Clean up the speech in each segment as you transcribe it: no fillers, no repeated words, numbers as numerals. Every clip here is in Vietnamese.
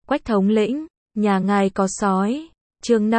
Quách thống lĩnh, nhà ngài có sói. Chương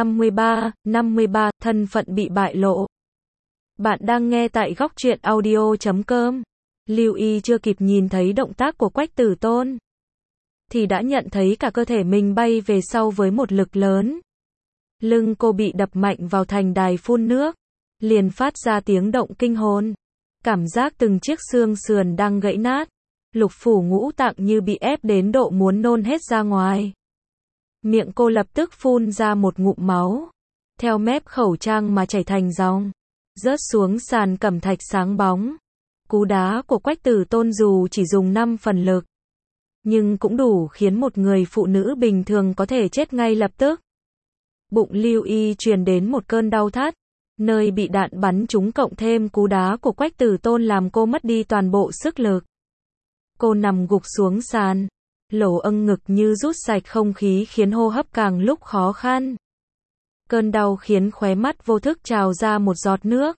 53, thân phận bị bại lộ. Bạn đang nghe tại góc truyện audio.com. Lưu Y chưa kịp nhìn thấy động tác của Quách Tử Tôn, thì đã nhận thấy cả cơ thể mình bay về sau với một lực lớn. Lưng cô bị đập mạnh vào thành đài phun nước, liền phát ra tiếng động kinh hồn. Cảm giác từng chiếc xương sườn đang gãy nát. Lục phủ ngũ tạng như bị ép đến độ muốn nôn hết ra ngoài. Miệng cô lập tức phun ra một ngụm máu, theo mép khẩu trang mà chảy thành dòng, rớt xuống sàn cẩm thạch sáng bóng. Cú đá của Quách Tử Tôn dù chỉ dùng 5 phần lực, nhưng cũng đủ khiến một người phụ nữ bình thường có thể chết ngay lập tức. Bụng Lưu Y truyền đến một cơn đau thắt, nơi bị đạn bắn trúng cộng thêm cú đá của Quách Tử Tôn làm cô mất đi toàn bộ sức lực. Cô nằm gục xuống sàn, lỗ âng ngực như rút sạch không khí khiến hô hấp càng lúc khó khăn. Cơn đau khiến khóe mắt vô thức trào ra một giọt nước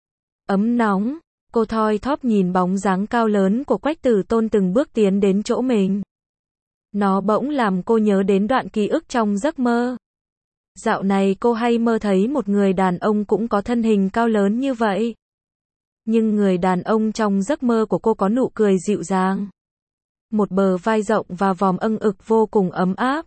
ấm nóng. Cô thoi thóp nhìn bóng dáng cao lớn của Quách Tử Tôn từng bước tiến đến chỗ mình. Nó bỗng làm cô nhớ đến đoạn ký ức trong giấc mơ. Dạo này cô hay mơ thấy một người đàn ông cũng có thân hình cao lớn như vậy. Nhưng người đàn ông trong giấc mơ của cô có nụ cười dịu dàng, một bờ vai rộng và vòm âng ực vô cùng ấm áp.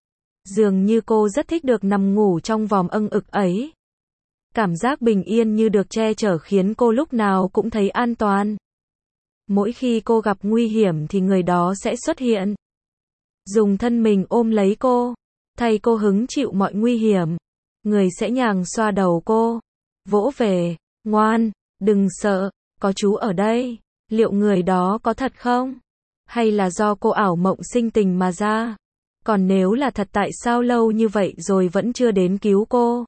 Dường như cô rất thích được nằm ngủ trong vòm âng ực ấy. Cảm giác bình yên như được che chở khiến cô lúc nào cũng thấy an toàn. Mỗi khi cô gặp nguy hiểm thì người đó sẽ xuất hiện, dùng thân mình ôm lấy cô, thay cô hứng chịu mọi nguy hiểm. Người sẽ nhàng xoa đầu cô, vỗ về, ngoan, đừng sợ, có chú ở đây. Liệu người đó có thật không? Hay là do cô ảo mộng sinh tình mà ra? Còn nếu là thật tại sao lâu như vậy rồi vẫn chưa đến cứu cô?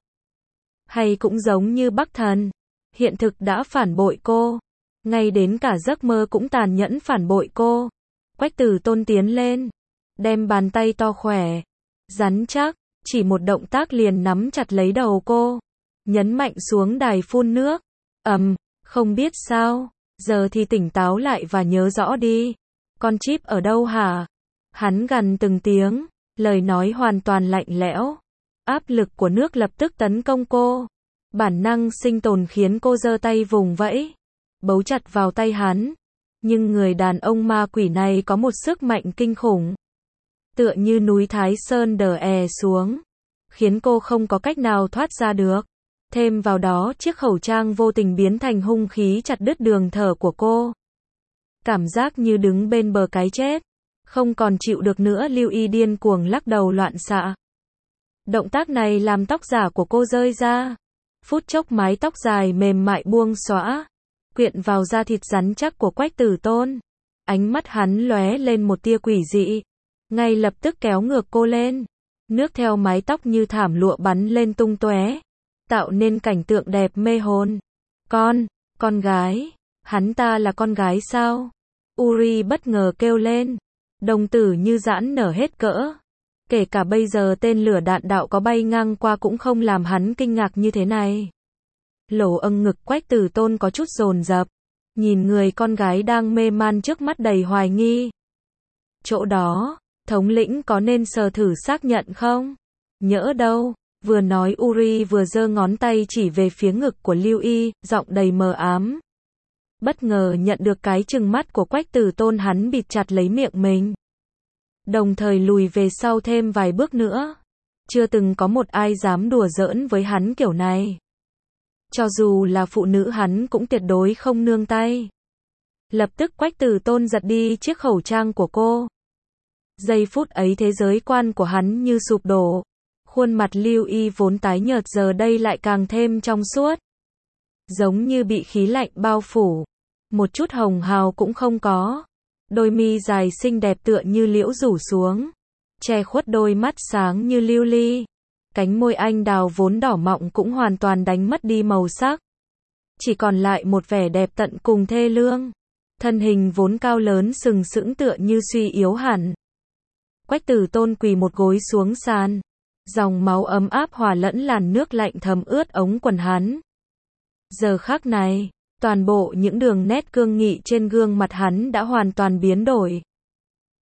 Hay cũng giống như Bắc Thần, hiện thực đã phản bội cô, ngay đến cả giấc mơ cũng tàn nhẫn phản bội cô. Quách Tử Tôn tiến lên, đem bàn tay to khỏe, rắn chắc, chỉ một động tác liền nắm chặt lấy đầu cô, nhấn mạnh xuống đài phun nước. Không biết sao, giờ thì tỉnh táo lại và nhớ rõ đi. Con chip ở đâu hả? Hắn gằn từng tiếng, lời nói hoàn toàn lạnh lẽo. Áp lực của nước lập tức tấn công cô. Bản năng sinh tồn khiến cô giơ tay vùng vẫy, bấu chặt vào tay hắn. Nhưng người đàn ông ma quỷ này có một sức mạnh kinh khủng, tựa như núi Thái Sơn đè xuống, khiến cô không có cách nào thoát ra được. Thêm vào đó chiếc khẩu trang vô tình biến thành hung khí chặt đứt đường thở của cô. Cảm giác như đứng bên bờ cái chết. Không còn chịu được nữa, Lưu Y điên cuồng lắc đầu loạn xạ. Động tác này làm tóc giả của cô rơi ra. Phút chốc mái tóc dài mềm mại buông xõa, quyện vào da thịt rắn chắc của Quách Tử Tôn. Ánh mắt hắn lóe lên một tia quỷ dị, ngay lập tức kéo ngược cô lên. Nước theo mái tóc như thảm lụa bắn lên tung tóe, tạo nên cảnh tượng đẹp mê hồn. Con gái, hắn ta là con gái sao? Uri bất ngờ kêu lên, đồng tử như giãn nở hết cỡ. Kể cả bây giờ tên lửa đạn đạo có bay ngang qua cũng không làm hắn kinh ngạc như thế này. Lỗ âng ngực Quách Tử Tôn có chút dồn dập, nhìn người con gái đang mê man trước mắt đầy hoài nghi. Chỗ đó, thống lĩnh có nên sờ thử xác nhận không? Nhỡ đâu. Vừa nói Uri vừa giơ ngón tay chỉ về phía ngực của Lưu Y, giọng đầy mờ ám. Bất ngờ nhận được cái trừng mắt của Quách Tử Tôn, hắn bịt chặt lấy miệng mình, đồng thời lùi về sau thêm vài bước nữa. Chưa từng có một ai dám đùa giỡn với hắn kiểu này. Cho dù là phụ nữ hắn cũng tuyệt đối không nương tay. Lập tức Quách Tử Tôn giật đi chiếc khẩu trang của cô. Giây phút ấy thế giới quan của hắn như sụp đổ. Khuôn mặt Lưu Y vốn tái nhợt giờ đây lại càng thêm trong suốt, giống như bị khí lạnh bao phủ, một chút hồng hào cũng không có. Đôi mi dài xinh đẹp tựa như liễu rủ xuống, che khuất đôi mắt sáng như lưu ly. Cánh môi anh đào vốn đỏ mọng cũng hoàn toàn đánh mất đi màu sắc, chỉ còn lại một vẻ đẹp tận cùng thê lương. Thân hình vốn cao lớn sừng sững tựa như suy yếu hẳn. Quách Tử Tôn quỳ một gối xuống sàn, dòng máu ấm áp hòa lẫn làn nước lạnh thấm ướt ống quần hắn. Giờ khắc này, toàn bộ những đường nét cương nghị trên gương mặt hắn đã hoàn toàn biến đổi.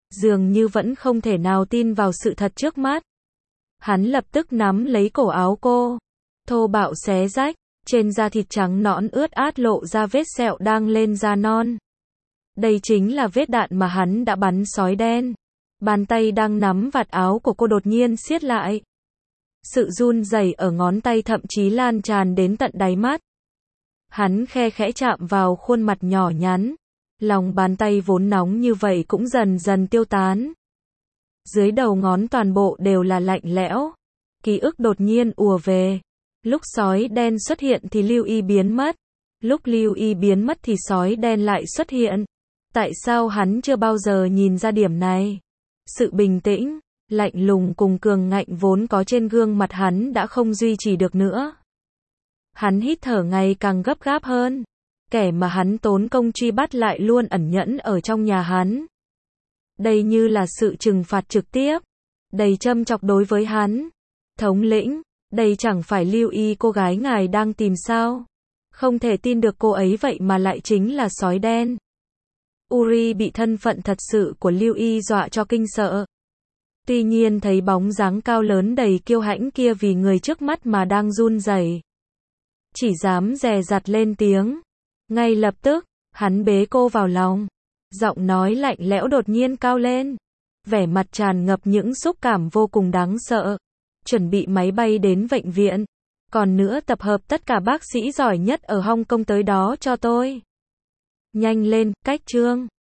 dường như vẫn không thể nào tin vào sự thật trước mắt. Hắn lập tức nắm lấy cổ áo cô, thô bạo xé rách, trên da thịt trắng nõn ướt át lộ ra vết sẹo đang lên da non. Đây chính là vết đạn mà hắn đã bắn sói đen. Bàn tay đang nắm vạt áo của cô đột nhiên siết lại. Sự run rẩy ở ngón tay thậm chí lan tràn đến tận đáy mắt. Hắn khe khẽ chạm vào khuôn mặt nhỏ nhắn. Lòng bàn tay vốn nóng như vậy cũng dần dần tiêu tán. Dưới đầu ngón toàn bộ đều là lạnh lẽo. Ký ức đột nhiên ùa về. Lúc sói đen xuất hiện thì Lưu Y biến mất. Lúc Lưu Y biến mất thì sói đen lại xuất hiện. Tại sao hắn chưa bao giờ nhìn ra điểm này? Sự bình tĩnh, lạnh lùng cùng cường ngạnh vốn có trên gương mặt hắn đã không duy trì được nữa. Hắn hít thở ngày càng gấp gáp hơn. Kẻ mà hắn tốn công truy bắt lại luôn ẩn nhẫn ở trong nhà hắn. Đây như là sự trừng phạt trực tiếp, đầy châm chọc đối với hắn. Thống lĩnh, đây chẳng phải Lưu Y cô gái ngài đang tìm sao? Không thể tin được cô ấy vậy mà lại chính là sói đen. Uri bị thân phận thật sự của Lưu Y dọa cho kinh sợ. Tuy nhiên thấy bóng dáng cao lớn đầy kiêu hãnh kia vì người trước mắt mà đang run rẩy, chỉ dám dè dặt lên tiếng. Ngay lập tức, hắn bế cô vào lòng. Giọng nói lạnh lẽo đột nhiên cao lên. Vẻ mặt tràn ngập những xúc cảm vô cùng đáng sợ. Chuẩn bị máy bay đến bệnh viện. Còn nữa tập hợp tất cả bác sĩ giỏi nhất ở Hong Kong tới đó cho tôi. Nhanh lên, cách chương.